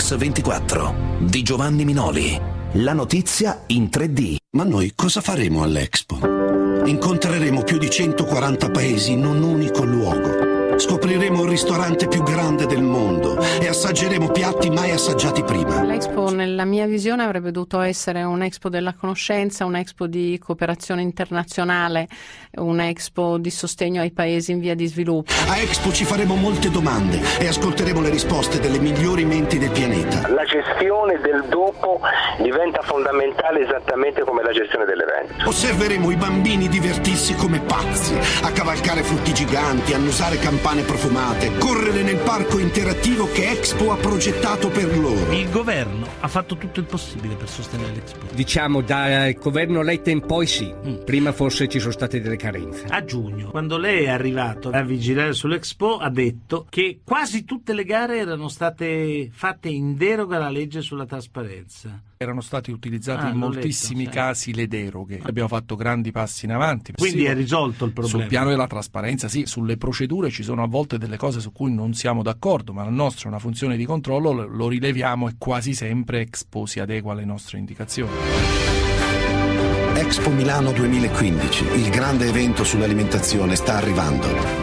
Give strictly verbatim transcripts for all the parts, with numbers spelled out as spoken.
News ventiquattro di Giovanni Minoli. La notizia in tre D. Ma noi cosa faremo all'Expo? Incontreremo più di centoquaranta paesi in un unico luogo. Scopriremo il ristorante più grande del mondo e assaggeremo piatti mai assaggiati prima. L'Expo, nella mia visione, avrebbe dovuto essere un'Expo della conoscenza, un'Expo di cooperazione internazionale, un'Expo di sostegno ai paesi in via di sviluppo. A Expo ci faremo molte domande e ascolteremo le risposte delle migliori menti del pianeta. La gestione del dopo diventa fondamentale esattamente come la gestione dell'evento. Osserveremo i bambini divertirsi come pazzi, a cavalcare frutti giganti, annusare campane profumate, correre nel parco interattivo che Expo ha progettato per loro. Il governo ha fatto tutto il possibile per sostenere l'Expo. Diciamo dal governo Letta in poi sì, mm. prima forse ci sono state delle carenze. A giugno, quando lei è arrivato a vigilare sull'Expo, ha detto che quasi tutte le gare erano state fatte in deroga alla legge sulla trasparenza. Erano stati utilizzati ah, in moltissimi letto, sì. casi le deroghe. Abbiamo fatto grandi passi in avanti. Quindi sì, è risolto il problema. Sul piano della trasparenza, sì, sulle procedure ci sono a volte delle cose su cui non siamo d'accordo, ma la nostra è una funzione di controllo, lo rileviamo e quasi sempre Expo si adegua alle nostre indicazioni. Expo Milano duemilaquindici, il grande evento sull'alimentazione, sta arrivando.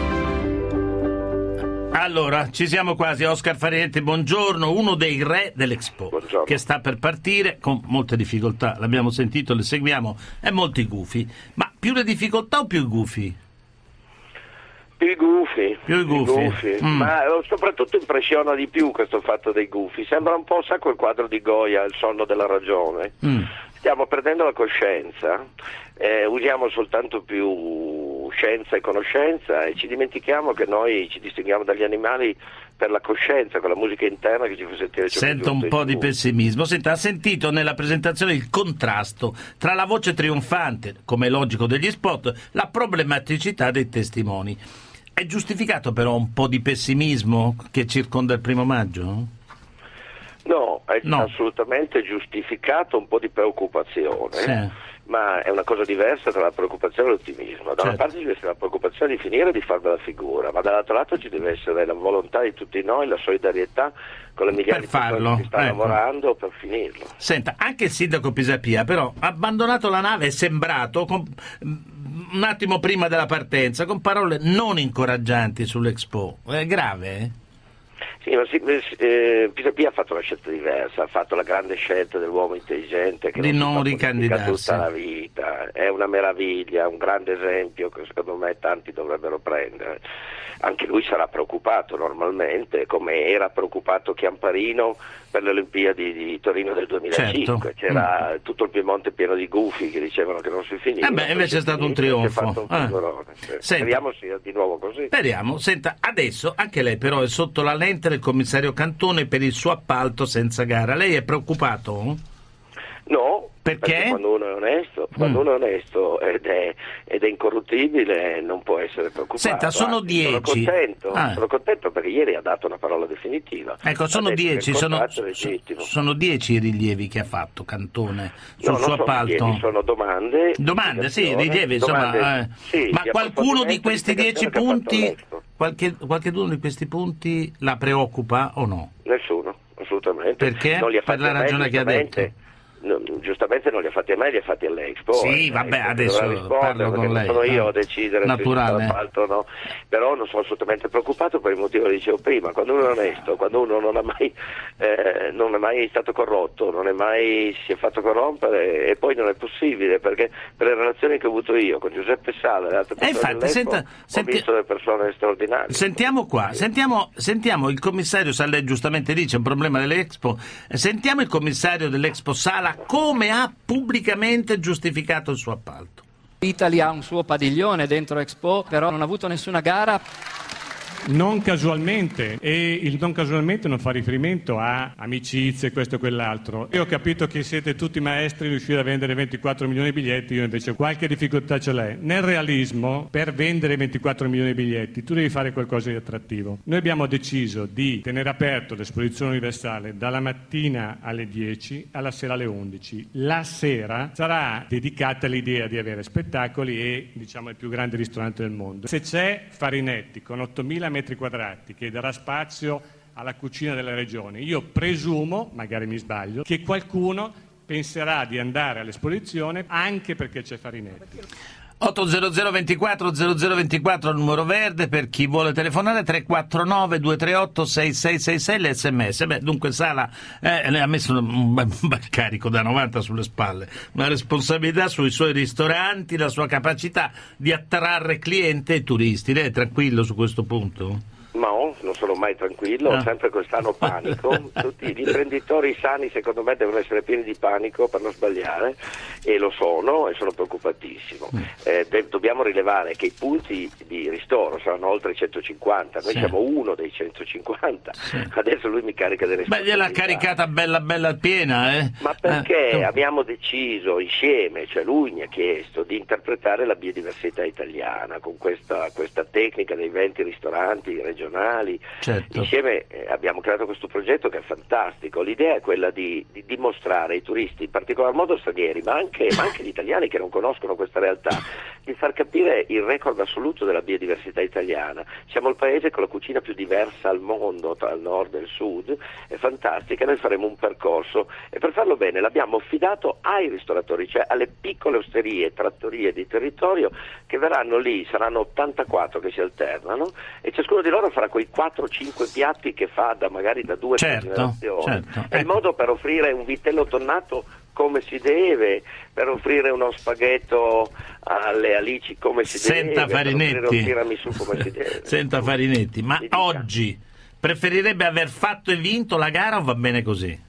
Allora, ci siamo quasi. Oscar Farinetti, buongiorno, uno dei re dell'Expo, buongiorno. Che sta per partire con molte difficoltà, l'abbiamo sentito, le seguiamo, e molti gufi. Ma più le difficoltà o più i gufi? Più i gufi, più i gufi, i gufi. Mm. Ma soprattutto impressiona di più questo fatto dei gufi. Sembra un po', sa, quel quadro di Goya, Il sonno della ragione. Mm. Stiamo perdendo la coscienza, eh, usiamo soltanto più scienza e conoscenza e ci dimentichiamo che noi ci distinguiamo dagli animali per la coscienza, con la musica interna che ci fa sentire ciò che Sento un po' di pessimismo. Senta, ha sentito nella presentazione il contrasto tra la voce trionfante, come è logico degli spot, la problematicità dei testimoni. È giustificato però un po' di pessimismo che circonda il primo maggio? No, è no. assolutamente giustificato un po' di preoccupazione, sì. Ma è una cosa diversa tra la preoccupazione e l'ottimismo. Da una certo. parte ci deve essere la preoccupazione di finire di far bella figura, ma dall'altro lato ci deve essere la volontà di tutti noi, la solidarietà con le migliaia di persone che stanno ecco. lavorando per finirlo. Senta, anche il sindaco Pisapia però ha abbandonato la nave, è sembrato con, un attimo prima della partenza, con parole non incoraggianti sull'Expo. È grave, eh? Sì, ma sì, eh, Pisapia ha fatto una scelta diversa, ha fatto la grande scelta dell'uomo intelligente che di non, non ricandidarsi tutta la vita, è una meraviglia, un grande esempio che secondo me tanti dovrebbero prendere. Anche lui sarà preoccupato normalmente, come era preoccupato Chiamparino per le Olimpiadi di Torino del duemilacinque, certo. C'era mm. tutto il Piemonte pieno di gufi che dicevano che non si finiva. Eh beh, invece è stato un trionfo. Un eh. Speriamo sia di nuovo così. Speriamo. Senta, adesso anche lei però è sotto la lente del commissario Cantone per il suo appalto senza gara. Lei è preoccupato? No. Perché? Perché quando uno è onesto, quando mm. uno è onesto ed è, ed è incorruttibile non può essere preoccupato. Senta, sono Anzi, dieci. Sono contento, ah. sono contento perché ieri ha dato una parola definitiva. Ecco, sono dieci, sono, sono dieci i rilievi che ha fatto Cantone sul no, suo sono appalto. Rilievi, sono domande. Domande, sì, rilievi, insomma. Domande, eh. sì, Ma qualcuno di questi dieci punti, qualche, qualcheduno di questi punti la preoccupa o no? Nessuno, assolutamente. Perché? Non li ha per la ragione che ha detto. No, giustamente non li ha fatti a me, li ha fatti all'Expo. Sì, vabbè, adesso parlo con lei. Non sono io ah, a decidere naturale. se l'appalto o no. Però non sono assolutamente preoccupato per il motivo che dicevo prima. Quando uno è onesto, quando uno non ha mai eh, non è mai stato corrotto, non è mai si è fatto corrompere, e poi non è possibile, perché per le relazioni che ho avuto io con Giuseppe Sala e le altre persone eh, infatti, dell'Expo, senta, ho senti... visto delle persone straordinarie. Sentiamo qua, sentiamo, sentiamo il commissario Sala, lei giustamente dice un problema dell'Expo, sentiamo il commissario dell'Expo Sala come ha pubblicamente giustificato il suo appalto. Italia ha un suo padiglione dentro Expo, però non ha avuto nessuna gara. Non casualmente, e il non casualmente non fa riferimento a amicizie, questo e quell'altro. Io ho capito che siete tutti maestri, riuscire a vendere ventiquattro milioni di biglietti, io invece qualche difficoltà ce l'ho. Nel realismo, per vendere ventiquattro milioni di biglietti, tu devi fare qualcosa di attrattivo. Noi abbiamo deciso di tenere aperto l'esposizione universale dalla mattina alle dieci alla sera alle undici. La sera sarà dedicata all'idea di avere spettacoli e, diciamo, il più grande ristorante del mondo. Se c'è Farinetti con ottomila metri quadrati che darà spazio alla cucina della regione. Io presumo, magari mi sbaglio, che qualcuno penserà di andare all'esposizione anche perché c'è Farinetti. otto zero zero ventiquattro zero zero ventiquattro il numero verde per chi vuole telefonare, tre quattro nove due tre otto sei sei sei sei l'S M S. Beh, dunque Sala eh, ha messo un, un bel carico da novanta sulle spalle, una responsabilità sui suoi ristoranti, la sua capacità di attrarre clienti e turisti. Lei è tranquillo su questo punto? No, non sono mai tranquillo, ho sempre quest'anno panico. Tutti gli imprenditori sani secondo me devono essere pieni di panico per non sbagliare, e lo sono, e sono preoccupatissimo. Eh, de- dobbiamo rilevare che i punti di ristoro saranno oltre centocinquanta, noi sì. siamo uno dei centocinquanta, sì. Adesso lui mi carica delle responsabilità. Beh, gliel'ha caricata bella bella piena, eh? Ma perché eh. abbiamo deciso insieme, cioè lui mi ha chiesto di interpretare la biodiversità italiana con questa, questa tecnica dei venti ristoranti regionali. Certo. Insieme eh, abbiamo creato questo progetto che è fantastico. L'idea è quella di, di dimostrare ai turisti, in particolar modo stranieri, ma anche, ma anche gli italiani che non conoscono questa realtà, di far capire il record assoluto della biodiversità italiana. Siamo il paese con la cucina più diversa al mondo, tra il nord e il sud, è fantastica. Noi faremo un percorso e per farlo bene l'abbiamo affidato ai ristoratori, cioè alle piccole osterie, trattorie di territorio che verranno lì, saranno ottantaquattro che si alternano, e ciascuno di loro farà quei quattro cinque piatti che fa da magari da due certo, generazioni. Certo. È il modo per offrire un vitello tonnato come si deve, per offrire uno spaghetto alle alici come si Senta deve, Farinetti. per offrire un tiramisù come si deve. Senta Farinetti, ma oggi preferirebbe aver fatto e vinto la gara o va bene così?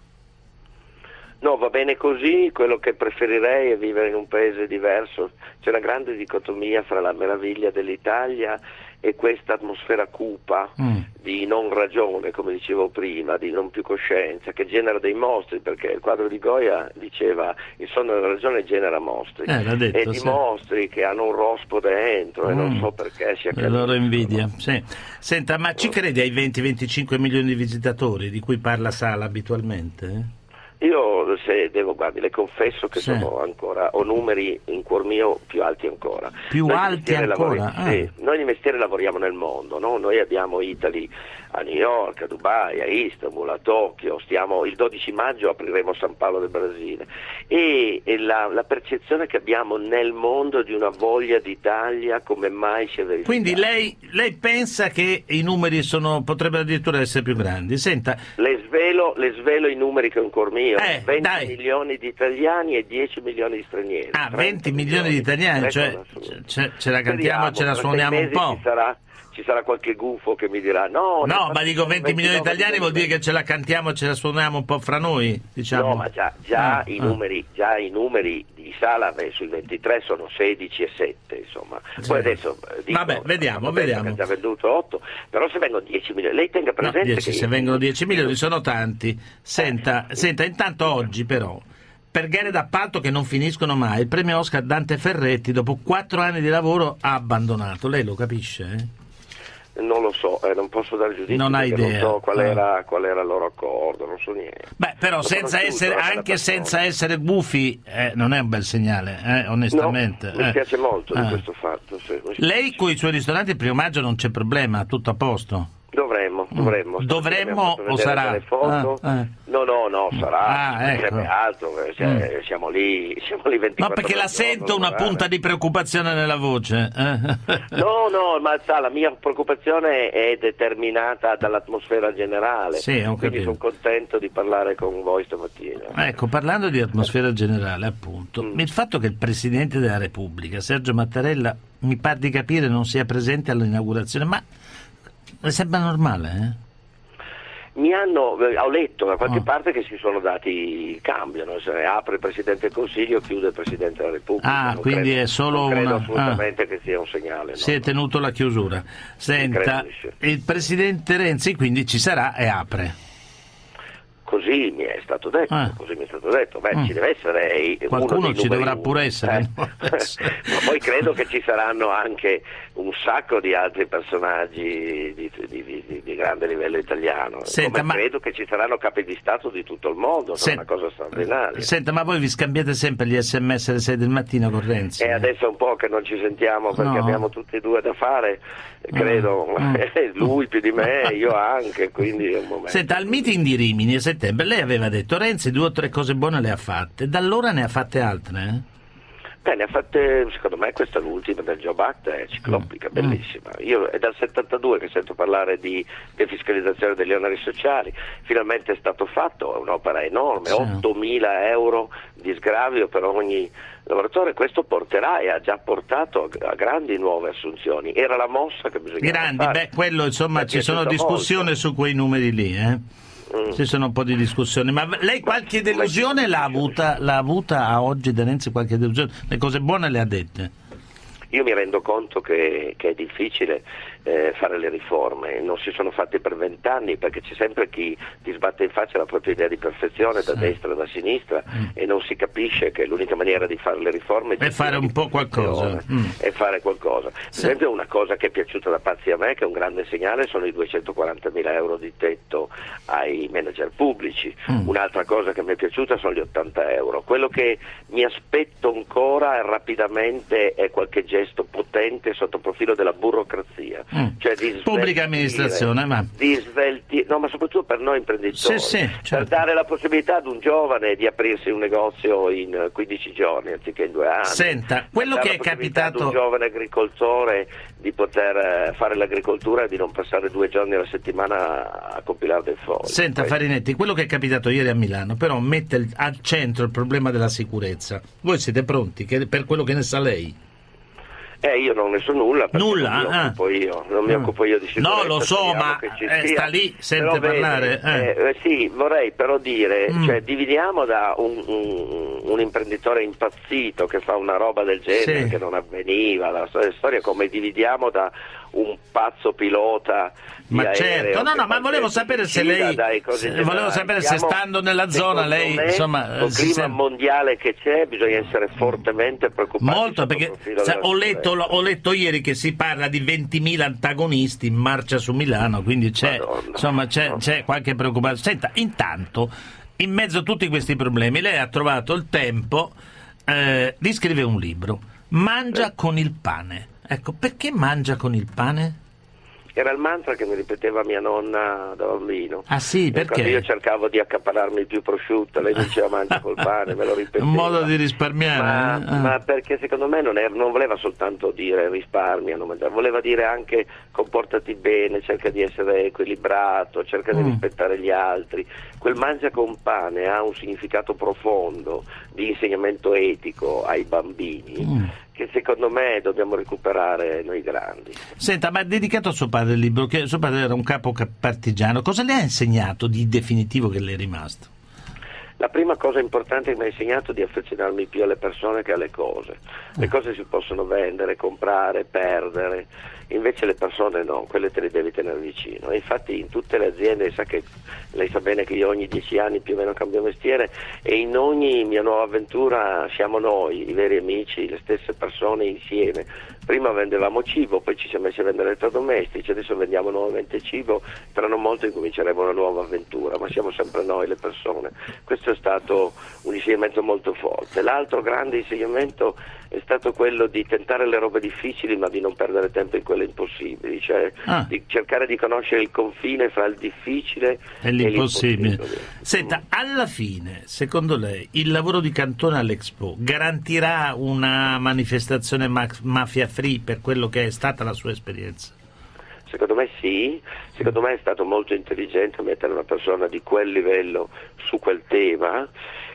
No, va bene così. Quello che preferirei è vivere in un paese diverso. C'è una grande dicotomia fra la meraviglia dell'Italia e questa atmosfera cupa mm. di non ragione, come dicevo prima, di non più coscienza, che genera dei mostri, perché il quadro di Goya diceva il sonno della ragione genera mostri, eh, l'ha detto, e di sì. mostri che hanno un rospo dentro mm. e non so perché sia la loro invidia. Sì. Senta, ma ci credi ai venti venticinque milioni di visitatori di cui parla Sala abitualmente? Io se devo, guardi, le confesso che sì. sono ancora, ho numeri in cuor mio più alti ancora. Più noi alti ancora? Ah. Sì, noi di mestiere lavoriamo nel mondo, no? Noi abbiamo Italy a New York, a Dubai, a Istanbul, a Tokyo, stiamo, il dodici maggio apriremo San Paolo del Brasile, e, e la, la percezione che abbiamo nel mondo di una voglia d'Italia come mai si è verificata. Quindi lei, lei pensa che i numeri sono, potrebbero addirittura essere più grandi? Senta, le svelo, le svelo i numeri che ho in cuor mio. Eh, venti dai. milioni di italiani e dieci milioni di stranieri. Ah, venti milioni di italiani, cioè ce, ce la cantiamo, Speriamo, ce la suoniamo un po'. Ci sarà, ci sarà qualche gufo che mi dirà no. No, ma dico venti milioni di italiani vuol dire che ce la cantiamo, ce la suoniamo un po' fra noi, diciamo. No, ma già, già, ah, i, ah. numeri, già i numeri di Sala beh, sui ventitré sono sedici e sette, insomma. Poi sì. adesso dico, vabbè, vediamo, vediamo. Ha già venduto otto, però se vengono dieci milioni, lei tenga presente no, dieci, che se io... vengono dieci milioni sono tanti. Senta, eh, senta, intanto oggi però per gare d'appalto che non finiscono mai, il premio Oscar Dante Ferretti dopo quattro anni di lavoro ha abbandonato. Lei lo capisce? Eh? Non lo so, eh, non posso dare giudizio, non ha non idea. so qual ah. era, qual era il loro accordo, non so niente. Beh, però senza essere, anche senza essere gufi eh, non è un bel segnale, eh, onestamente. No, mi eh. piace molto ah. di questo fatto. Sì, lei con i suoi ristoranti il primo maggio non c'è problema, tutto a posto? Dovremmo, dovremmo. Dovremmo o sarà? Foto. Ah, ah. No, no, no, sarà. Ah, ecco. Sarebbe altro, cioè, mm. siamo lì, siamo lì ventiquattro. Ma perché la sento una punta di preoccupazione nella voce? Eh? No, no, ma sa, la mia preoccupazione è determinata dall'atmosfera generale. Sì, ho quindi sono contento di parlare con voi stamattina. Ecco, parlando di atmosfera generale, appunto, mm. il fatto che il Presidente della Repubblica, Sergio Mattarella, mi pare di capire non sia presente all'inaugurazione, ma mi sembra normale, eh? Mi hanno, ho letto da qualche oh. parte che si sono dati, cambiano, se apre il Presidente del Consiglio, chiude il Presidente della Repubblica. Ah, non quindi credo, è solo non credo una... assolutamente ah. che sia un segnale. Si no, è tenuto la chiusura. Senta, il Presidente Renzi quindi ci sarà e apre. Così così mi è stato detto, ah. così mi è stato detto, beh, mm. ci deve essere qualcuno uno ci dovrà uno, pure essere, eh? no? Ma poi credo che ci saranno anche un sacco di altri personaggi di, di, di, di grande livello italiano. Senta, Come ma... credo che ci saranno capi di Stato di tutto il mondo, è una cosa straordinaria. Senta, ma voi vi scambiate sempre gli sms alle sei del mattino con Renzi? E adesso è un po' che non ci sentiamo perché no. abbiamo tutti e due da fare, credo, mm. lui più di me, io anche, quindi è un momento. Senta, al meeting di Rimini a settembre lei aveva detto Renzi due o tre cose buone le ha fatte, da allora ne ha fatte altre? Eh? Beh, ne ha fatte, secondo me questa è l'ultima del Job Act, è ciclopica, mm. bellissima. Io è dal settantadue che sento parlare di defiscalizzazione degli oneri sociali, finalmente è stato fatto, è un'opera enorme, sì. ottomila euro di sgravio per ogni lavoratore, questo porterà e ha già portato a, a grandi nuove assunzioni, era la mossa che bisognava grandi, fare. Beh, quello insomma ci sono discussioni molto. Su quei numeri lì, eh? Mm. Ci sono un po' di discussioni, ma lei qualche delusione l'ha avuta, l'ha avuta a oggi da Renzi, qualche delusione? Le cose buone le ha dette? Io mi rendo conto che, che è difficile eh, fare le riforme, non si sono fatte per vent'anni perché c'è sempre chi ti sbatte in faccia la propria idea di perfezione da sì. destra e da sinistra mm. e non si capisce che l'unica maniera di fare le riforme è fare un po' qualcosa mm. e fare qualcosa. Per sì. esempio una cosa che è piaciuta da pazzi a me, che è un grande segnale, sono i duecentoquarantamila euro di tetto ai manager pubblici. Mm. Un'altra cosa che mi è piaciuta sono gli ottanta euro. Quello che mi aspetto ancora rapidamente è qualche gesto potente sotto profilo della burocrazia, mm. cioè di pubblica amministrazione, ma di svelti, no, ma soprattutto per noi imprenditori, sì, sì, certo. per dare la possibilità ad un giovane di aprirsi un negozio in quindici giorni anziché in due anni. Senta, quello che è capitato ad un giovane agricoltore di poter fare l'agricoltura e di non passare due giorni alla settimana a compilare dei fogli. Senta Questo. Farinetti, quello che è capitato ieri a Milano però mette al centro il problema della sicurezza. Voi siete pronti che, per quello che ne sa lei? Eh, io non ne so nulla, perché nulla? non mi ah. occupo io, non mi occupo io di sicurezza. No, lo so, ma eh, sta lì, sente però parlare. Vede, eh. Eh, sì, vorrei però dire, mm. cioè dividiamo da un, un, un imprenditore impazzito che fa una roba del genere, sì. che non avveniva, la storia, storia come dividiamo da un pazzo pilota di ma certo, no, no, ma volevo sapere se lei se, volevo sapere se stando nella zona lei me, insomma il clima sem- mondiale che c'è bisogna essere fortemente preoccupati. Molto, perché sa, ho, letto, ho letto ieri che si parla di ventimila antagonisti in marcia su Milano, quindi c'è Madonna, insomma c'è, no. c'è qualche preoccupazione. Senta, intanto in mezzo a tutti questi problemi lei ha trovato il tempo eh, di scrivere un libro, Mangia eh. con il pane. Ecco, perché mangia con il pane? Era il mantra che mi ripeteva mia nonna da bambino. Ah sì, perché? Quando io cercavo di accapararmi il più prosciutto, lei diceva mangia col pane, me lo ripeteva. Un modo di risparmiare. Ma, eh? ah. ma perché secondo me non, è, non voleva soltanto dire risparmia, non mangiare, voleva dire anche comportati bene, cerca di essere equilibrato, cerca di mm. rispettare gli altri. Quel mangia con pane ha un significato profondo di insegnamento etico ai bambini. Mm. che secondo me dobbiamo recuperare noi grandi. Senta, ma dedicato a suo padre il libro, che suo padre era un capo partigiano, cosa le ha insegnato di definitivo che le è rimasto? La prima cosa importante che mi ha insegnato è di affezionarmi più alle persone che alle cose. Le cose si possono vendere, comprare, perdere, invece le persone no, quelle te le devi tenere vicino. E infatti in tutte le aziende, sa che lei sa bene che io ogni dieci anni più o meno cambio mestiere e in ogni mia nuova avventura siamo noi, i veri amici, le stesse persone insieme. Prima vendevamo cibo, poi ci siamo messi a vendere elettrodomestici, adesso vendiamo nuovamente cibo, tra non molto incominceremo una nuova avventura, ma siamo sempre noi le persone. Questo è stato un insegnamento molto forte. L'altro grande insegnamento è stato quello di tentare le robe difficili ma di non perdere tempo in quelle impossibili, cioè ah. di cercare di conoscere il confine fra il difficile e l'impossibile. E l'impossibile. Senta, alla fine, secondo lei, il lavoro di Cantone all'Expo garantirà una manifestazione ma- mafia free per quello che è stata la sua esperienza? Secondo me sì, secondo me è stato molto intelligente mettere una persona di quel livello su quel tema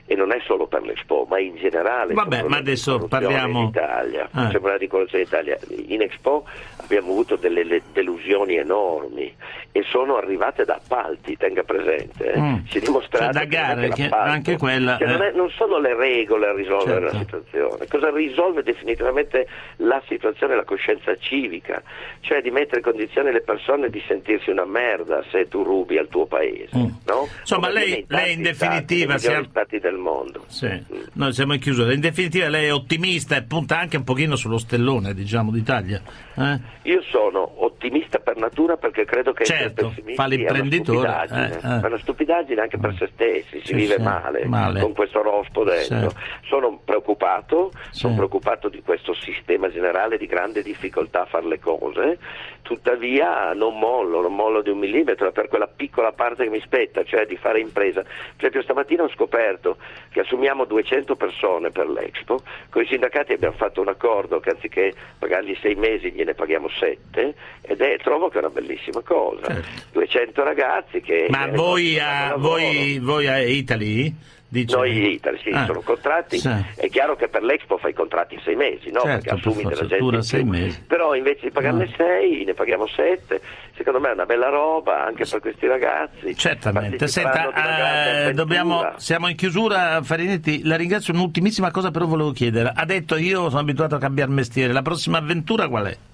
e non è solo per l'Expo, ma in generale. Vabbè, ma adesso parliamo in Italia, ah. c'è una ricorruzione in Italia. In Expo abbiamo avuto delle delusioni enormi e sono arrivate da appalti, tenga presente. Eh. Mm. Si è dimostrato cioè, da gare, che anche quella. Cioè, eh. non, è, non sono le regole a risolvere certo. la situazione. Cosa risolve definitivamente la situazione? La coscienza civica, cioè di mettere in condizione le persone di sentirsi una merda se tu rubi al tuo paese. Mm. No? Insomma, lei, lei in definitiva stati, siamo... stati del mondo. Sì. Mm. Noi siamo in chiusura. In definitiva lei è ottimista e punta anche un pochino sullo stellone, diciamo, d'Italia. Eh? Io sono ottimista per natura perché credo che certo, essere fa l'imprenditore, è una stupidaggine, eh, eh. è una stupidaggine anche per se stessi, si sì, vive sì, male, male con questo rospo dentro. Sì. Sono preoccupato, sì. sono preoccupato di questo sistema generale di grande difficoltà a fare le cose, tuttavia non mollo, non mollo di un millimetro per quella piccola parte che mi spetta, cioè di fare impresa. Per esempio stamattina ho scoperto che assumiamo duecento persone per l'Expo, con i sindacati abbiamo fatto un accordo che anziché pagargli sei mesi gliene paghiamo sette, ed è, trovo che è una bellissima cosa. Certo. duecento ragazzi che... Ma voi a, voi, voi a Italy? Dice... Noi Italy, sì, ah, sono contratti, sì. È chiaro che per l'Expo fai contratti in sei mesi, no? Certo, perché assumi per della gente sei mesi. Però invece di pagarne ah. sei ne paghiamo sette, secondo me è una bella roba anche per questi ragazzi. Certamente. Senta, eh, dobbiamo, siamo in chiusura, Farinetti, la ringrazio. Un'ultimissima cosa però volevo chiedere, ha detto io sono abituato a cambiare mestiere, la prossima avventura qual è?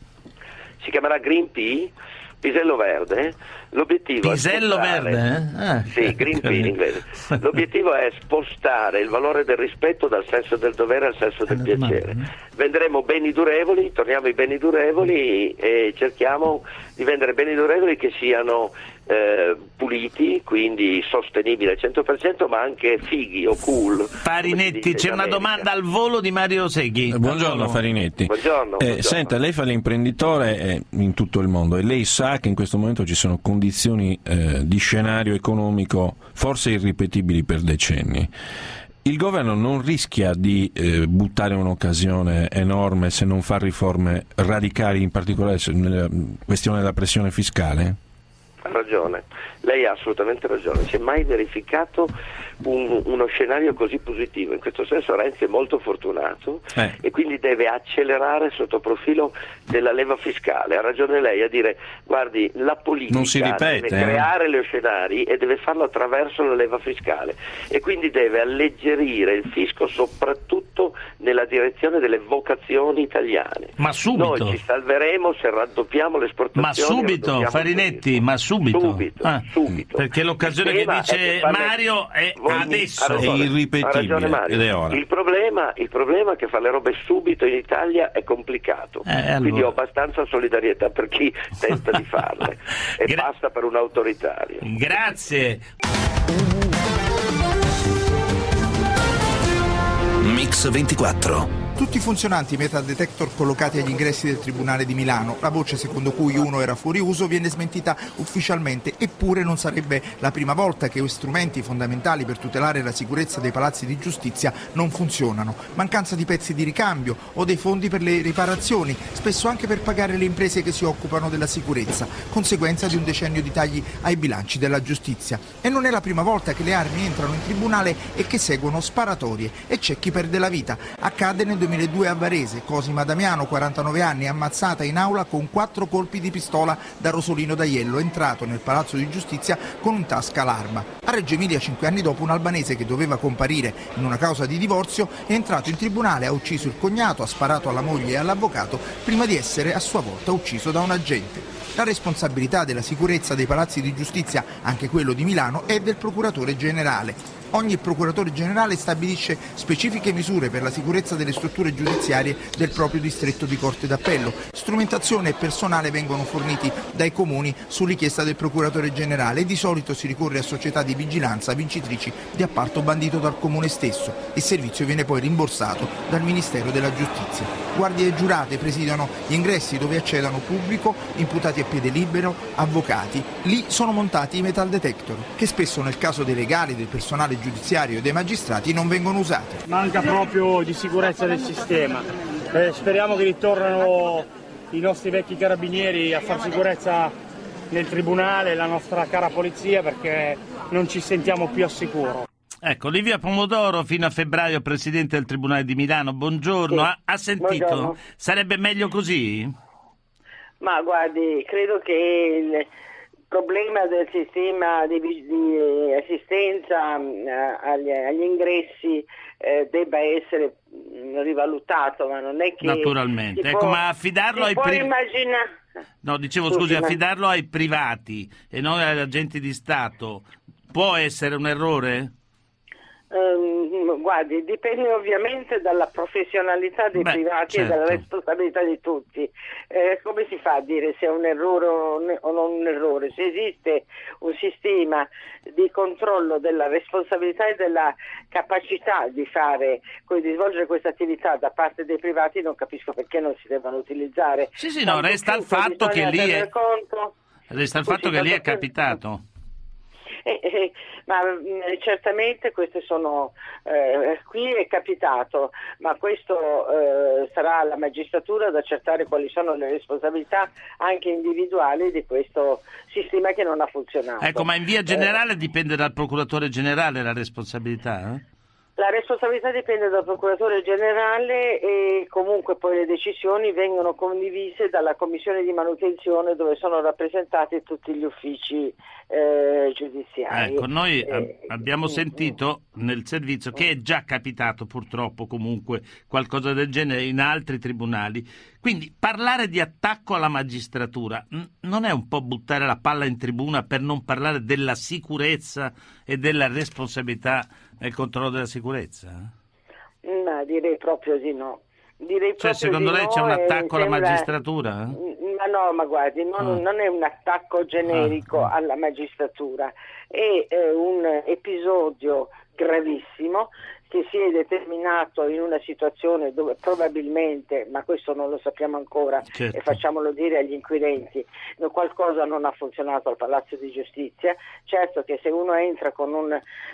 Si chiamerà Green Pea, pisello verde. L'obiettivo pisello è spostare, verde? Eh? Ah, sì, Green Pea in inglese. L'obiettivo è spostare il valore del rispetto dal senso del dovere al senso del piacere. Venderemo beni durevoli, torniamo ai beni durevoli e cerchiamo di vendere beni durevoli che siano eh, puliti, quindi sostenibili al cento per cento, ma anche fighi o cool. Farinetti, c'è una domanda al volo di Mario Seghi. Eh, buongiorno Farinetti. Buongiorno, eh, buongiorno. Senta, lei fa l'imprenditore eh, in tutto il mondo e lei sa che in questo momento ci sono condizioni eh, di scenario economico forse irripetibili per decenni. Il governo non rischia di eh, buttare un'occasione enorme se non fa riforme radicali, in particolare nella questione della pressione fiscale? Ha ragione, lei ha assolutamente ragione, si è mai verificato un, uno scenario così positivo. In questo senso Renzi è molto fortunato eh. e quindi deve accelerare sotto profilo della leva fiscale. Ha ragione lei a dire, guardi, la politica non si ripete, deve eh? creare lo scenari e deve farlo attraverso la leva fiscale e quindi deve alleggerire il fisco soprattutto nella direzione delle vocazioni italiane. Ma subito? Noi ci salveremo se raddoppiamo le esportazioni. Ma subito, Farinetti, ma subito? Subito, ah, subito. Perché l'occasione che dice è Mario è adesso. È irripetibile. Ed è ora. Il problema, il problema è che fare le robe subito in Italia è complicato. Eh, allora. Quindi ho abbastanza solidarietà per chi tenta di farle e Gra- basta per un autoritario. Grazie. Mix ventiquattro. Tutti i funzionanti metal detector collocati agli ingressi del Tribunale di Milano. La voce secondo cui uno era fuori uso viene smentita ufficialmente, eppure non sarebbe la prima volta che strumenti fondamentali per tutelare la sicurezza dei palazzi di giustizia non funzionano. Mancanza di pezzi di ricambio o dei fondi per le riparazioni, spesso anche per pagare le imprese che si occupano della sicurezza, conseguenza di un decennio di tagli ai bilanci della giustizia. E non è la prima volta che le armi entrano in tribunale e che seguono sparatorie e c'è chi perde la vita. Accade nel duemiladue a Varese, Cosima Damiano, quarantanove anni, ammazzata in aula con quattro colpi di pistola da Rosolino D'Aiello, entrato nel Palazzo di Giustizia con un tasca l'arma. A Reggio Emilia, cinque anni dopo, un albanese che doveva comparire in una causa di divorzio è entrato in tribunale, ha ucciso il cognato, ha sparato alla moglie e all'avvocato prima di essere a sua volta ucciso da un agente. La responsabilità della sicurezza dei palazzi di giustizia, anche quello di Milano, è del procuratore generale. Ogni procuratore generale stabilisce specifiche misure per la sicurezza delle strutture giudiziarie del proprio distretto di Corte d'Appello. Strumentazione e personale vengono forniti dai comuni su richiesta del procuratore generale e di solito si ricorre a società di vigilanza vincitrici di appalto bandito dal comune stesso. Il servizio viene poi rimborsato dal Ministero della Giustizia. Guardie giurate presidiano gli ingressi dove accedono pubblico, imputati a piede libero, avvocati. Lì sono montati i metal detector, che spesso nel caso dei legali, del personale giudiziario e dei magistrati non vengono usati. Manca proprio di sicurezza del sistema. Eh, speriamo che ritornano i nostri vecchi carabinieri a far sicurezza nel tribunale, la nostra cara polizia, perché non ci sentiamo più al sicuro. Ecco, Livia Pomodoro, fino a febbraio presidente del Tribunale di Milano, buongiorno. Sì. Ha, ha sentito? Buongiorno. Sarebbe meglio così? Ma guardi, credo che il problema del sistema di, di assistenza eh, agli, agli ingressi eh, debba essere rivalutato, ma non è che... Naturalmente, ecco, può, ma affidarlo ai privati... Immagina... No, dicevo, scusi, affidarlo ai privati e non agli agenti di Stato può essere un errore? Um, guardi, dipende ovviamente dalla professionalità dei Beh, privati certo. e dalla responsabilità di tutti. Eh, come si fa a dire se è un errore o non un errore? Se esiste un sistema di controllo della responsabilità e della capacità di fare, di svolgere questa attività da parte dei privati, non capisco perché non si debbano utilizzare. Sì, sì, no, resta il fatto che lì è conto. Resta il fatto che lì è capitato. Eh, eh, ma mh, certamente queste sono eh, qui è capitato, ma questo eh, sarà alla magistratura ad accertare quali sono le responsabilità anche individuali di questo sistema che non ha funzionato. Ecco, ma in via generale eh, dipende dal procuratore generale la responsabilità? Eh? La responsabilità dipende dal procuratore generale e comunque poi le decisioni vengono condivise dalla commissione di manutenzione dove sono rappresentati tutti gli uffici eh, giudiziari. Ecco, noi eh, abbiamo eh, sentito eh, nel servizio che è già capitato purtroppo comunque qualcosa del genere in altri tribunali. Quindi parlare di attacco alla magistratura non è un po' buttare la palla in tribuna per non parlare della sicurezza e della responsabilità nel controllo della sicurezza? Ma direi proprio di no. Direi cioè, secondo lei no, c'è un attacco alla sembra... magistratura? Ma no, ma guardi, non, ah. non è un attacco generico ah. alla magistratura, è eh, un episodio gravissimo che si è determinato in una situazione dove probabilmente, ma questo non lo sappiamo ancora, certo. e facciamolo dire agli inquirenti, qualcosa non ha funzionato al Palazzo di Giustizia. Certo che se uno entra con un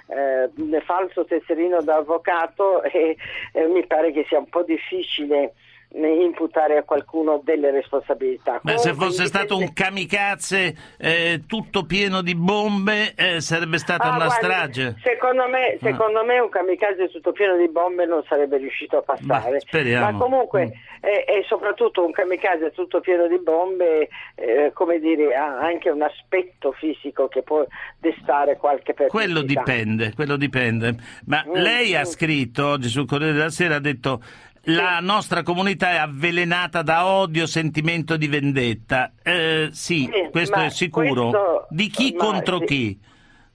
eh, falso tesserino da avvocato eh, eh, mi pare che sia un po' difficile imputare a qualcuno delle responsabilità. Beh, se fosse stato un kamikaze eh, tutto pieno di bombe eh, sarebbe stata ah, una guardi, strage. Secondo me, secondo ah. me un kamikaze tutto pieno di bombe non sarebbe riuscito a passare. Ma, Ma comunque mm. è, è soprattutto un kamikaze tutto pieno di bombe, eh, come dire, ha anche un aspetto fisico che può destare qualche perplessità. Quello dipende, quello dipende. Ma mm. lei ha scritto oggi sul Corriere della Sera, ha detto: la nostra comunità è avvelenata da odio, sentimento di vendetta. Eh, sì, sì, questo è sicuro. Questo, di chi contro sì. chi?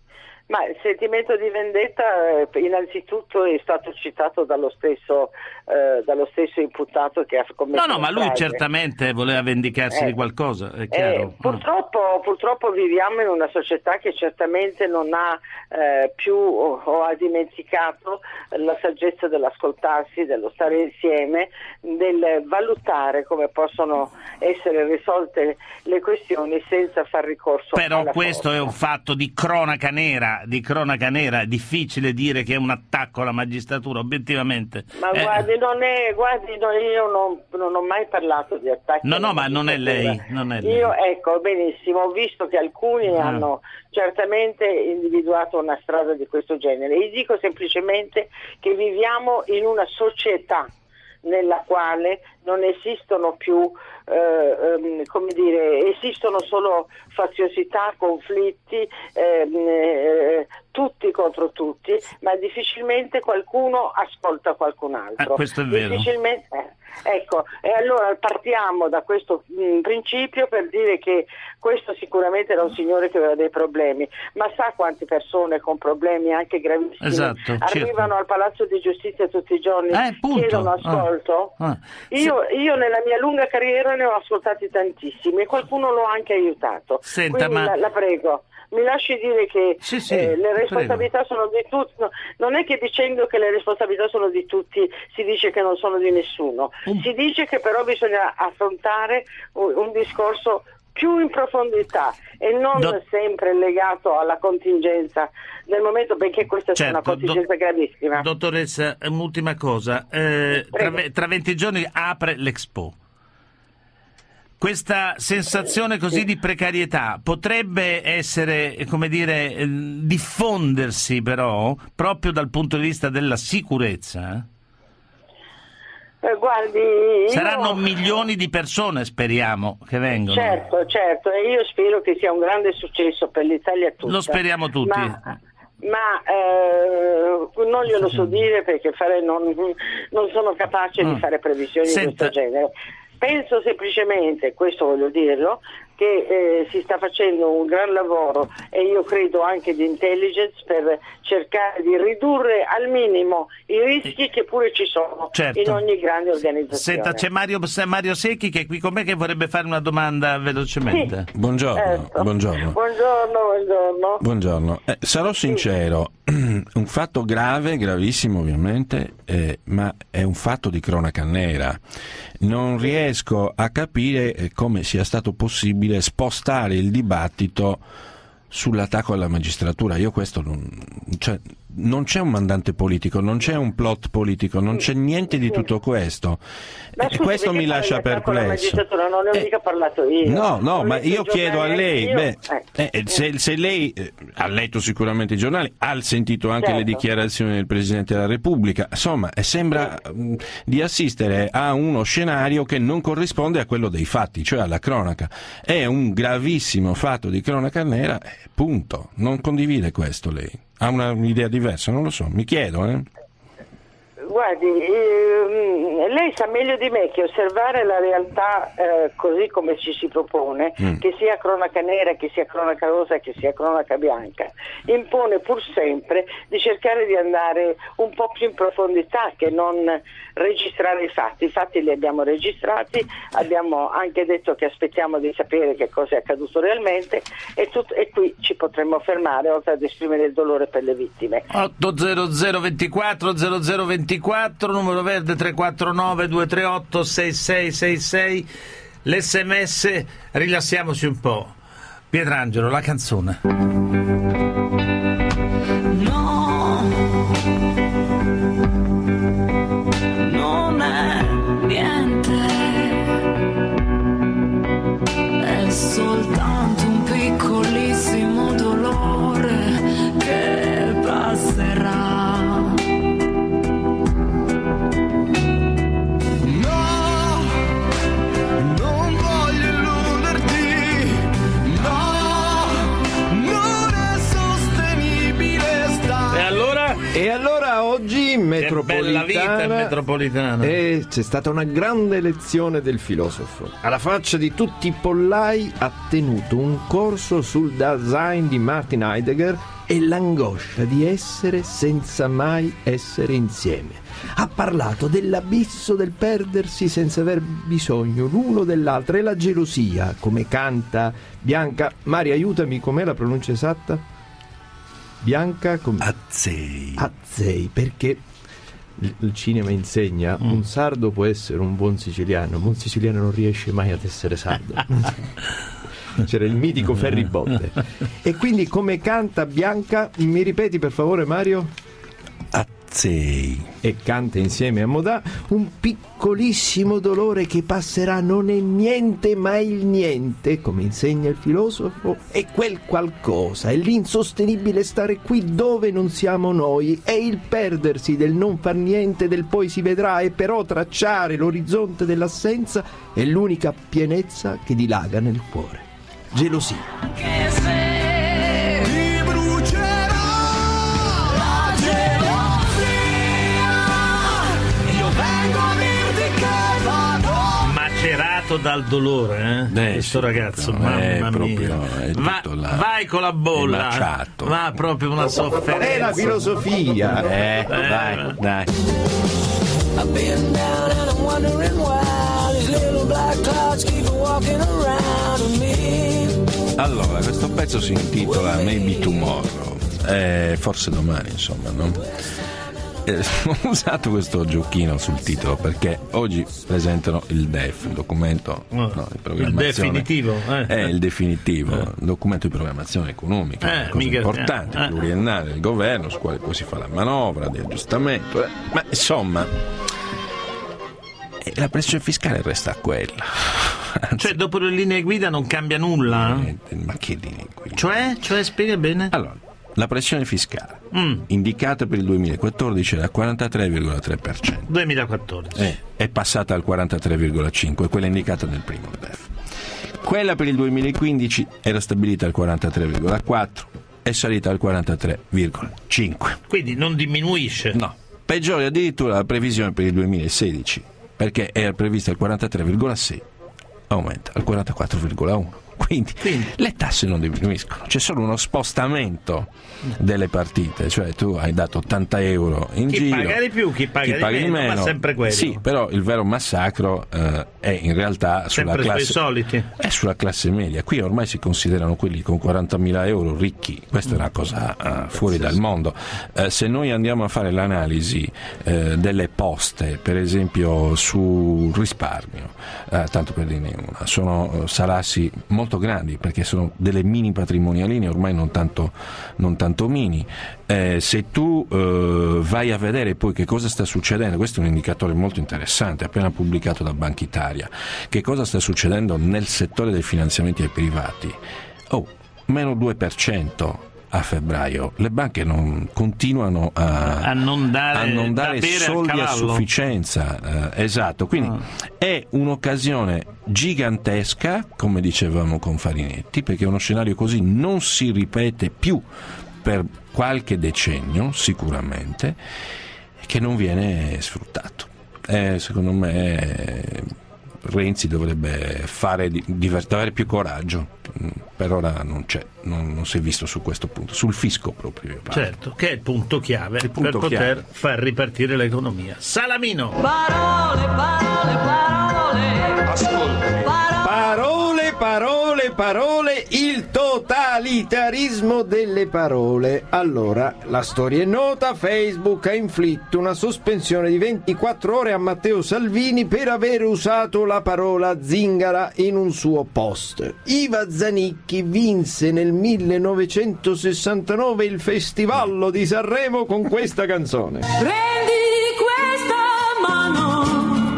Ma il sentimento di vendetta eh, innanzitutto è stato citato dallo stesso, eh, dallo stesso imputato che ha commesso. No, no, ma lui strage. certamente voleva vendicarsi eh, di qualcosa, è chiaro. Eh, purtroppo, ah. purtroppo viviamo in una società che certamente non ha eh, più o, o ha dimenticato la saggezza dell'ascoltarsi, dello stare insieme, del valutare come possono essere risolte le questioni senza far ricorso Però alla questo forza. È un fatto di cronaca nera. di cronaca nera, è difficile dire che è un attacco alla magistratura, obiettivamente. Ma eh. guardi, non è, guardi, no, io non, non ho mai parlato di attacchi. No, no, ma non è lei, non è lei. Io, ecco, benissimo, ho visto che alcuni ah. hanno certamente individuato una strada di questo genere. Io dico semplicemente che viviamo in una società nella quale non esistono più, eh, ehm, come dire, esistono solo faziosità, conflitti, ehm, eh, tutti contro tutti, ma difficilmente qualcuno ascolta qualcun altro. Ah, questo è vero. Difficilmente, eh, ecco, e allora partiamo da questo mh, principio per dire che questo sicuramente era un signore che aveva dei problemi, ma sa quante persone con problemi anche gravissimi esatto, arrivano certo. al Palazzo di Giustizia tutti i giorni, eh, chiedono ascolto? Ah, ah. Io, io nella mia lunga carriera ne ho ascoltati tantissimi e qualcuno l'ho anche aiutato. Senta, Quindi ma... la, la prego. Mi lasci dire che sì, sì, eh, le responsabilità prego. sono di tutti, no, non è che dicendo che le responsabilità sono di tutti si dice che non sono di nessuno, um. si dice che però bisogna affrontare un, un discorso più in profondità e non Do- sempre legato alla contingenza del momento, benché questa certo, sia una contingenza do- gravissima. Dottoressa, un'ultima cosa, eh, tra, tra venti giorni apre l'Expo. questa sensazione così di precarietà potrebbe essere, come dire, eh, diffondersi però proprio dal punto di vista della sicurezza? Eh, guardi, saranno io... milioni di persone, speriamo, che vengono. Certo, certo, e io spero che sia un grande successo per l'Italia tutta. Lo speriamo tutti. Ma, ma eh, non glielo so dire perché fare non, non sono capace mm. di fare previsioni Senta... di questo genere. Penso semplicemente, questo voglio dirlo, che eh, si sta facendo un gran lavoro, e io credo anche di intelligence, per cercare di ridurre al minimo i rischi che pure ci sono, certo, in ogni grande organizzazione. Senta, c'è Mario, Mario Secchi che è qui con me, che vorrebbe fare una domanda velocemente. Sì. Buongiorno, Certo. buongiorno. Buongiorno, buongiorno. Buongiorno. Eh, sarò sincero, sì. Un fatto grave, gravissimo ovviamente, eh, ma è un fatto di cronaca nera. Non riesco a capire eh, come sia stato possibile spostare il dibattito sull'attacco alla magistratura. Io questo non, cioè, non c'è un mandante politico, non c'è un plot politico, non c'è niente di tutto questo. Ma E scusi, questo mi lascia perplesso. Non ne ho Eh, mica parlato io. No, no, Ho ma letto io i chiedo a giornali lei, anch'io. beh, Eh. eh, se, se lei eh, ha letto sicuramente i giornali, ha sentito anche Certo. le dichiarazioni del Presidente della Repubblica, insomma, eh, sembra mh, di assistere a uno scenario che non corrisponde a quello dei fatti, cioè alla cronaca. È un gravissimo fatto di cronaca nera, eh, punto. Non condivide questo lei? Ha un'idea diversa? Non lo so, mi chiedo, eh. Guardi, ehm, lei sa meglio di me che osservare la realtà eh, così come ci si propone, mm. che sia cronaca nera, che sia cronaca rosa, che sia cronaca bianca, impone pur sempre di cercare di andare un po' più in profondità che non registrare i fatti. I fatti li abbiamo registrati, abbiamo anche detto che aspettiamo di sapere che cosa è accaduto realmente, e, tut- e qui ci potremmo fermare, oltre ad esprimere il dolore per le vittime. otto zero zero ventiquattro zero zero ventiquattro, numero verde tre quattro nove due tre otto sei sei sei sei, l'esse emme esse, rilassiamoci un po'. Pietrangelo, la canzone. No, non è niente, è soltanto un piccolissimo dolore che passerà. E allora oggi in metropolitana, bella vita in metropolitana. E c'è stata una grande lezione del filosofo. Alla faccia di tutti i pollai ha tenuto un corso sul Dasein di Martin Heidegger e l'angoscia di essere senza mai essere insieme. Ha parlato dell'abisso del perdersi senza aver bisogno l'uno dell'altro, e la gelosia, come canta Bianca. Mari, aiutami, com'è la pronuncia esatta? Bianca com- Azzei. Azzei, perché il, il cinema insegna mm. un sardo può essere un buon siciliano, ma un siciliano non riesce mai ad essere sardo. C'era il mitico Ferribotte. E quindi, come canta Bianca, mi ripeti per favore, Mario? Azzei. E canta insieme a Modà: un piccolissimo dolore che passerà, non è niente ma il niente, come insegna il filosofo, è quel qualcosa, è l'insostenibile stare qui dove non siamo noi, è il perdersi del non far niente, del poi si vedrà, e però tracciare l'orizzonte dell'assenza è l'unica pienezza che dilaga nel cuore. Gelosia. Macerato dal dolore, eh? Eh, questo sì, ragazzo, proprio, mamma è proprio, mia. è Va, tutto là, vai con la bolla, è maciato. va proprio una sofferenza. È la filosofia. Eh, Eh, dai, dai. I've been down and I'm wondering why these little black clouds keep walking around me. Allora, questo pezzo si intitola Maybe Tomorrow, eh, forse domani, insomma, no? Eh, ho usato questo giochino sul titolo perché oggi presentano il D E F, il documento oh, no, di programmazione. Il definitivo, eh. È il definitivo, eh. documento di programmazione economica, Eh, una cosa mica, importante, eh. pluriennale del governo, su quale poi si fa la manovra di aggiustamento, eh. ma insomma, eh, la pressione fiscale resta quella. Anzi, cioè dopo le linee guida non cambia nulla? Eh, ma che linee guida? Cioè? Cioè spiega bene? Allora, la pressione fiscale mm. indicata per il duemilaquattordici era quarantatré virgola tre per cento. duemilaquattordici. Eh, è passata al quarantatré virgola cinque, quella indicata nel primo D E F. Quella per il duemilaquindici era stabilita al quarantatré virgola quattro, è salita al quarantatré virgola cinque. Quindi non diminuisce? No. Peggiore addirittura la previsione per il duemilasedici, perché era prevista al quarantatré virgola sei, aumenta al quarantaquattro virgola uno. Quindi, Quindi le tasse non diminuiscono, c'è solo uno spostamento delle partite, cioè tu hai dato ottanta euro in chi giro, chi paga di più, chi paga, chi di, paga meno, di meno, ma sempre quello. Sì, però il vero massacro eh, è in realtà sulla sempre classe, soliti. è sulla classe media. Qui ormai si considerano quelli con quarantamila euro ricchi, questa è una cosa uh, fuori dal mondo. Uh, se noi andiamo a fare l'analisi uh, delle poste, per esempio sul risparmio, uh, tanto per dirne una, sono uh, salassi molto grandi, perché sono delle mini patrimonialine, ormai non tanto, non tanto mini. Eh, se tu eh, vai a vedere poi che cosa sta succedendo, questo è un indicatore molto interessante appena pubblicato da Banca Italia, che cosa sta succedendo nel settore dei finanziamenti ai privati. Oh, meno due per cento a febbraio, le banche non continuano a, a non dare, a non dare soldi a sufficienza, eh, esatto, quindi ah. è un'occasione gigantesca, come dicevamo con Farinetti, perché uno scenario così non si ripete più per qualche decennio sicuramente, che non viene sfruttato. Eh, secondo me Renzi dovrebbe fare dovrebbe avere più coraggio. Per ora non c'è, non, non si è visto su questo punto, sul fisco proprio. Certo, che è il punto chiave il punto per chiave. poter far ripartire l'economia. Salamino. Parole, parole, parole. Ascolta. Parole, parole, parole, il totalitarismo delle parole. Allora, la storia è nota, Facebook ha inflitto una sospensione di ventiquattro ore a Matteo Salvini per aver usato la parola zingara in un suo post. Iva Zanicchi vinse nel millenovecentosessantanove il Festivallo di Sanremo con questa canzone. Prendi questa mano,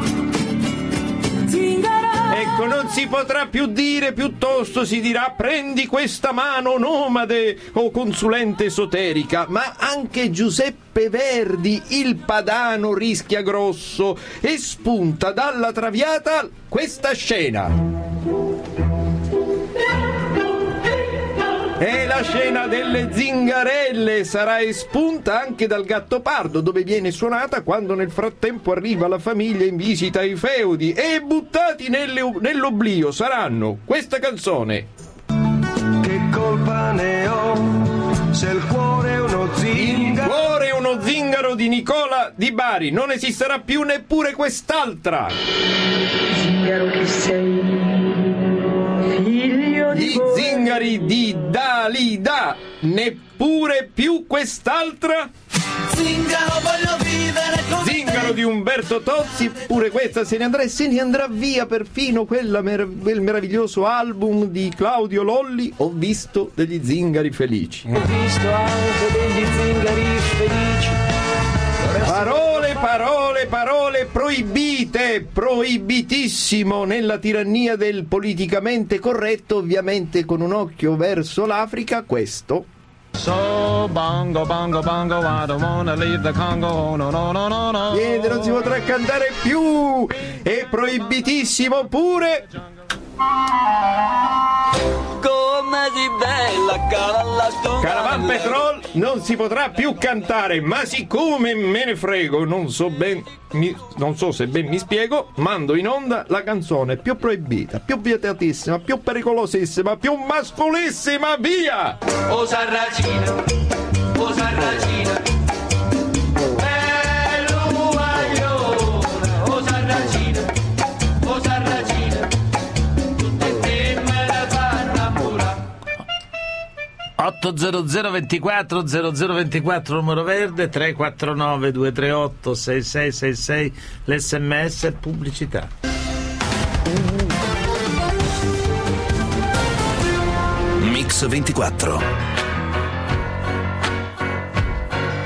zingara. Ecco, non si potrà più dire, piuttosto si dirà prendi questa mano, nomade o consulente esoterica, ma anche Giuseppe Verdi, il padano, rischia grosso e spunta dalla traviata questa scena. E la scena delle zingarelle sarà espunta anche dal Gattopardo, dove viene suonata quando nel frattempo arriva la famiglia in visita ai feudi, e buttati nelle, nell'oblio saranno questa canzone. Che colpa ne ho se il cuore è uno zingaro? Il cuore è uno zingaro di Nicola Di Bari, non esisterà più neppure quest'altra. Zingaro che sei, figlio di Gli zingari di Dalida, neppure più quest'altra. Zingaro voglio vivere con Zingaro te. Di Umberto Tozzi, pure questa se ne andrà, e se ne andrà via perfino quella mer- quel meraviglioso album di Claudio Lolli, Ho visto degli zingari felici. Ho visto anche degli zingari felici. Parole, parole, parole proibite, proibitissimo nella tirannia del politicamente corretto, ovviamente con un occhio verso l'Africa, questo. So bongo bongo bongo, I don't wanna leave the Congo, no no no no no. Niente, non si potrà cantare più, è proibitissimo pure. Come si bella Caravan Caravan Petrol non si potrà più cantare, ma siccome me ne frego, non so ben mi, non so se ben mi spiego, mando in onda la canzone più proibita, più vietatissima, più pericolosissima, più mascolissima, via! O Sarracina, o Sarracina, bello guaglione, o Sarracina, o Sarracina, tutte te me ne fanno pura. otto zero zero ventiquattro zero zero ventiquattro numero verde, tre quattro nove due tre otto sei sei sei sei l'sms, pubblicità. Mix ventiquattro.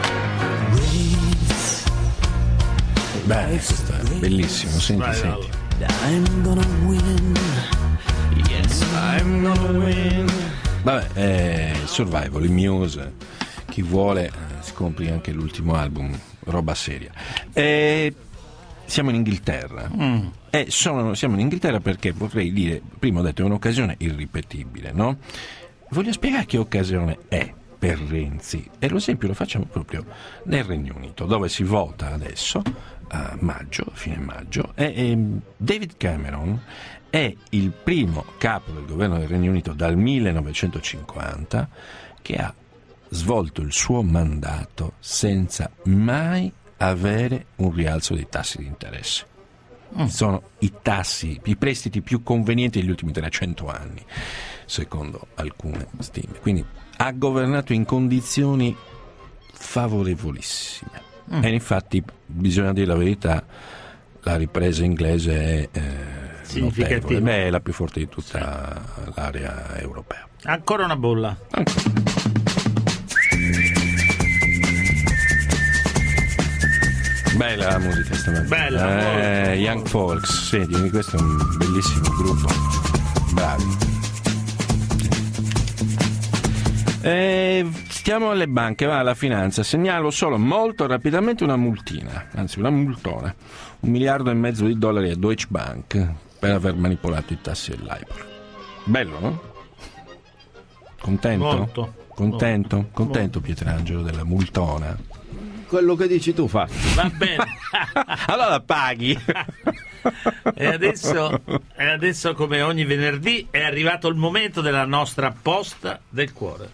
Beh, questo è bellissimo, senti, Vai, senti. I'm gonna win. Yes, I'm gonna win. Vabbè, eh, Survival, i Muse, chi vuole eh, si compri anche l'ultimo album, roba seria. Eh, siamo in Inghilterra. Mm. Eh, sono, siamo in Inghilterra perché potrei dire, prima ho detto, è un'occasione irripetibile, no? Voglio spiegare che occasione è per Renzi, e l'esempio lo facciamo proprio nel Regno Unito, dove si vota adesso a maggio, fine maggio, e, e David Cameron è il primo capo del governo del Regno Unito dal millenovecentocinquanta che ha svolto il suo mandato senza mai avere un rialzo dei tassi di interesse. Mm. Sono i tassi, i prestiti più convenienti degli ultimi trecento anni, secondo alcune stime. Quindi ha governato in condizioni favorevolissime. Mm. E infatti, bisogna dire la verità, la ripresa inglese è eh, notevole. Beh, è la più forte di tutta sì. l'area europea. Ancora una bolla. Ancora. Bella la musica stamattina. Bella. Eh, Young Folks, senti, questo è un bellissimo gruppo. Bravi. Eh, stiamo alle banche, va alla finanza. Segnalo solo molto rapidamente una multina, anzi una multona, un miliardo e mezzo di dollari a Deutsche Bank per aver manipolato i tassi dell'Ibor. Bello, no? Contento? Molto. Contento? Molto. Contento Pietrangelo della multona? Quello che dici tu fa. Va bene. Allora paghi. E adesso, e adesso, come ogni venerdì, è arrivato il momento della nostra posta del cuore.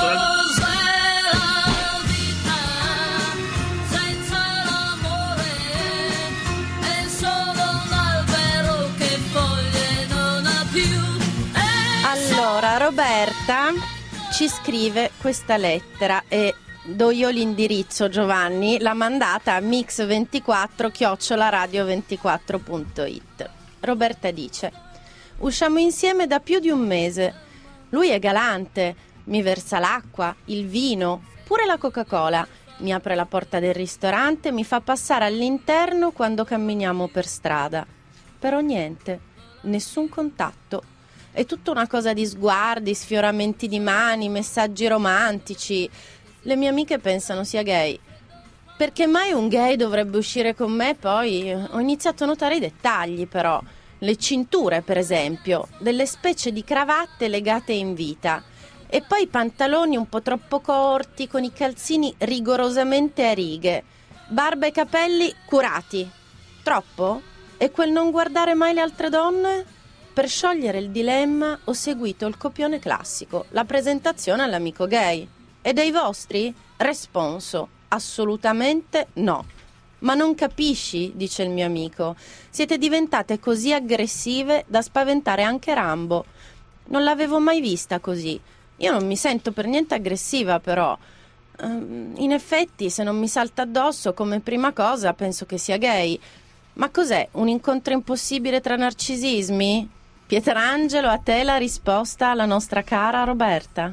Allora, Roberta ci scrive questa lettera e do io l'indirizzo, Giovanni, l'ha mandata a mix ventiquattro chiocciola radio ventiquattro punto it. Roberta dice: usciamo insieme da più di un mese. Lui è galante, mi versa l'acqua, il vino, pure la Coca-Cola. Mi apre la porta del ristorante, mi fa passare all'interno quando camminiamo per strada. Però niente, nessun contatto. È tutta una cosa di sguardi, sfioramenti di mani, messaggi romantici. Le mie amiche pensano sia gay. Perché mai un gay dovrebbe uscire con me? Poi ho iniziato a notare i dettagli, però. Le cinture, per esempio, delle specie di cravatte legate in vita. E poi i pantaloni un po' troppo corti, con i calzini rigorosamente a righe. Barba e capelli curati. Troppo? E quel non guardare mai le altre donne? Per sciogliere il dilemma ho seguito il copione classico, la presentazione all'amico gay. E dei vostri? Responso: assolutamente no. Ma non capisci, dice il mio amico, siete diventate così aggressive da spaventare anche Rambo. Non l'avevo mai vista così. Io non mi sento per niente aggressiva, però. In effetti, se non mi salta addosso come prima cosa, penso che sia gay. Ma cos'è? Un incontro impossibile tra narcisismi? Pietrangelo, a te la risposta alla nostra cara Roberta.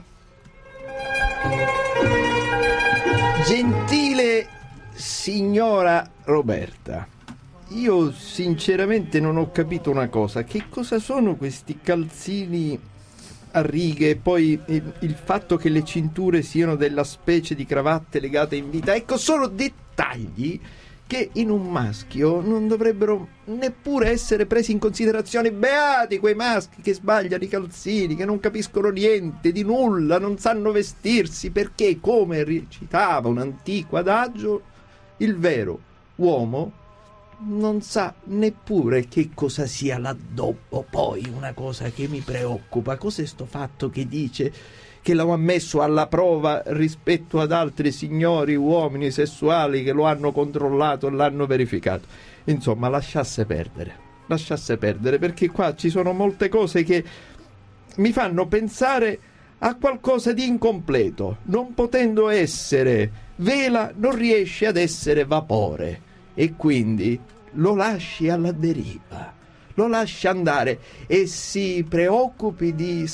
Gentile signora Roberta, io sinceramente non ho capito una cosa. Che cosa sono questi calzini a righe e poi il, il fatto che le cinture siano della specie di cravatte legate in vita? Ecco, sono dettagli che in un maschio non dovrebbero neppure essere presi in considerazione. Beati quei maschi che sbagliano i calzini, che non capiscono niente di nulla, non sanno vestirsi, perché, come recitava un antico adagio, il vero uomo non sa neppure che cosa sia l'addobbo. Poi una cosa che mi preoccupa, cos'è sto fatto che dice che lo ha messo alla prova rispetto ad altri signori uomini sessuali che lo hanno controllato e l'hanno verificato? Insomma, lasciasse perdere, lasciasse perdere, perché qua ci sono molte cose che mi fanno pensare a qualcosa di incompleto. Non potendo essere vela, non riesce ad essere vapore, e quindi lo lasci alla deriva, lo lasci andare e si preoccupi di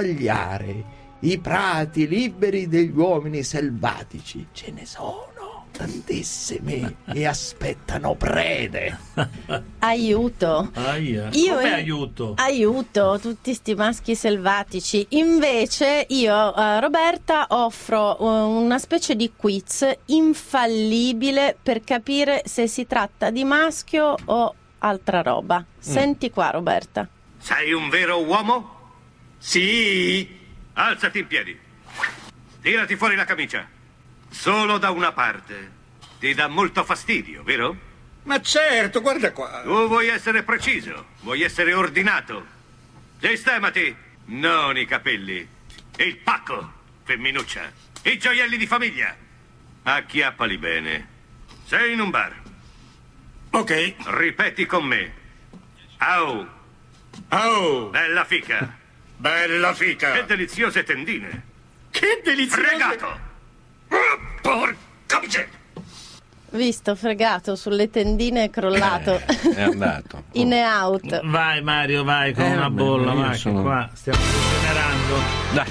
scandagliare i prati liberi degli uomini selvatici. Ce ne sono, tantissimi e aspettano prede. Aiuto. Aia. Io Come e- aiuto? Aiuto tutti sti maschi selvatici. Invece io, eh, Roberta, offro eh, una specie di quiz infallibile per capire se si tratta di maschio o altra roba. Senti qua, Roberta. Sei un vero uomo? Sì. Alzati in piedi. Tirati fuori la camicia. Solo da una parte. Ti dà molto fastidio, vero? Ma certo, guarda qua. Tu vuoi essere preciso, vuoi essere ordinato. Sistemati. Non i capelli. Il pacco, femminuccia. I gioielli di famiglia. Acchiappali bene. Sei in un bar. Ok. Ripeti con me. Au. Au. Bella fica. Bella fica. Che deliziose tendine. Che deliziose. Fregato. Oh, porca miseria. Visto, fregato sulle tendine e crollato. Eh, è andato. In e out. Vai Mario, vai con Eh, una vabbè, bolla, io vai, che sono- qua stiamo generando. Dai.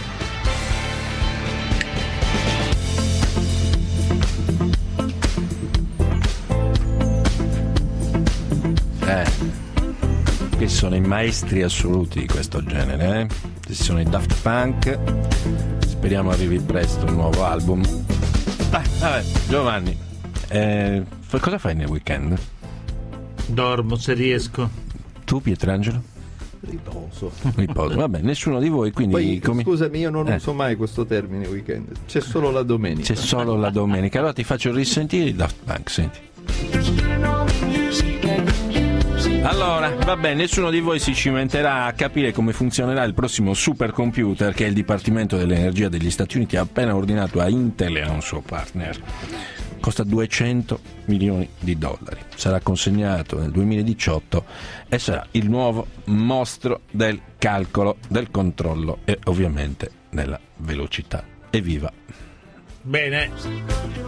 Eh, che sono i maestri assoluti di questo genere, eh? Questi sono i Daft Punk. Speriamo arrivi presto un nuovo album. Dai, vabbè, Giovanni, eh, fa- cosa fai nel weekend? Dormo se riesco. Tu, Pietrangelo? Riposo. Riposo. Vabbè, nessuno di voi, quindi Poi, come- scusami, io non Eh. uso mai questo termine weekend. C'è solo la domenica. C'è solo la domenica. Allora ti faccio risentire i Daft Punk, senti. Allora, vabbè, nessuno di voi si cimenterà a capire come funzionerà il prossimo supercomputer che il Dipartimento dell'Energia degli Stati Uniti ha appena ordinato a Intel e a un suo partner. Costa duecento milioni di dollari. Sarà consegnato nel duemiladiciotto e sarà il nuovo mostro del calcolo, del controllo e ovviamente della velocità. Evviva! Bene.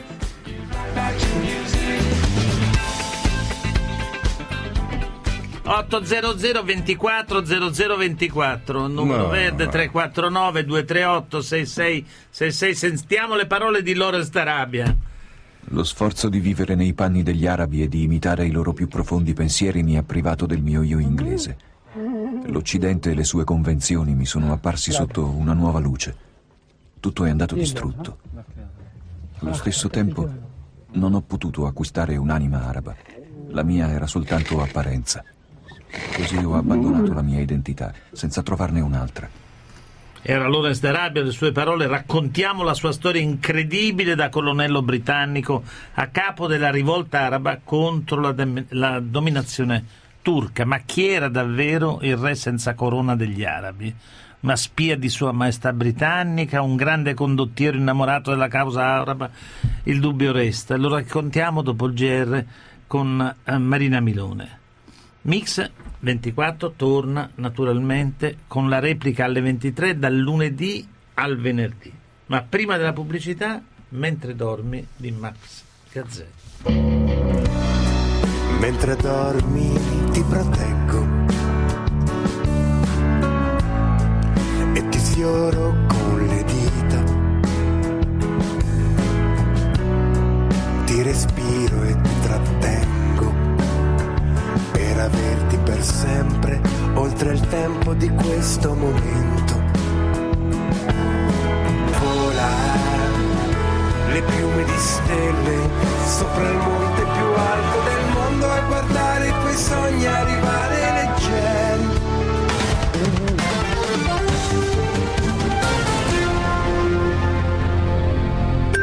ottocento ventiquattro zero zero ventiquattro, numero No. verde tre quattro nove due tre otto sei sei sei sei. Sentiamo le parole di Lawrence d'Arabia. Lo sforzo di vivere nei panni degli arabi e di imitare i loro più profondi pensieri mi ha privato del mio io inglese. L'Occidente e le sue convenzioni mi sono apparsi sotto una nuova luce. Tutto è andato distrutto. Allo stesso tempo non ho potuto acquistare un'anima araba. La mia era soltanto apparenza. Così ho abbandonato la mia identità, senza trovarne un'altra. Era Lawrence d'Arabia, le sue parole. Raccontiamo la sua storia incredibile da colonnello britannico a capo della rivolta araba contro la, dem- la dominazione turca. Ma chi era davvero il re senza corona degli arabi? Una spia di sua maestà britannica, un grande condottiero innamorato della causa araba? Il dubbio resta. Lo raccontiamo dopo il G R con eh, Marina Milone. Mix ventiquattro torna naturalmente con la replica alle ventitré dal lunedì al venerdì. Ma prima della pubblicità, Mentre dormi di Max Gazzè. Mentre dormi ti proteggo e ti sfioro con le dita, ti respiro e ti trattengo per averti per sempre oltre il tempo di questo momento. Vola, le piume di stelle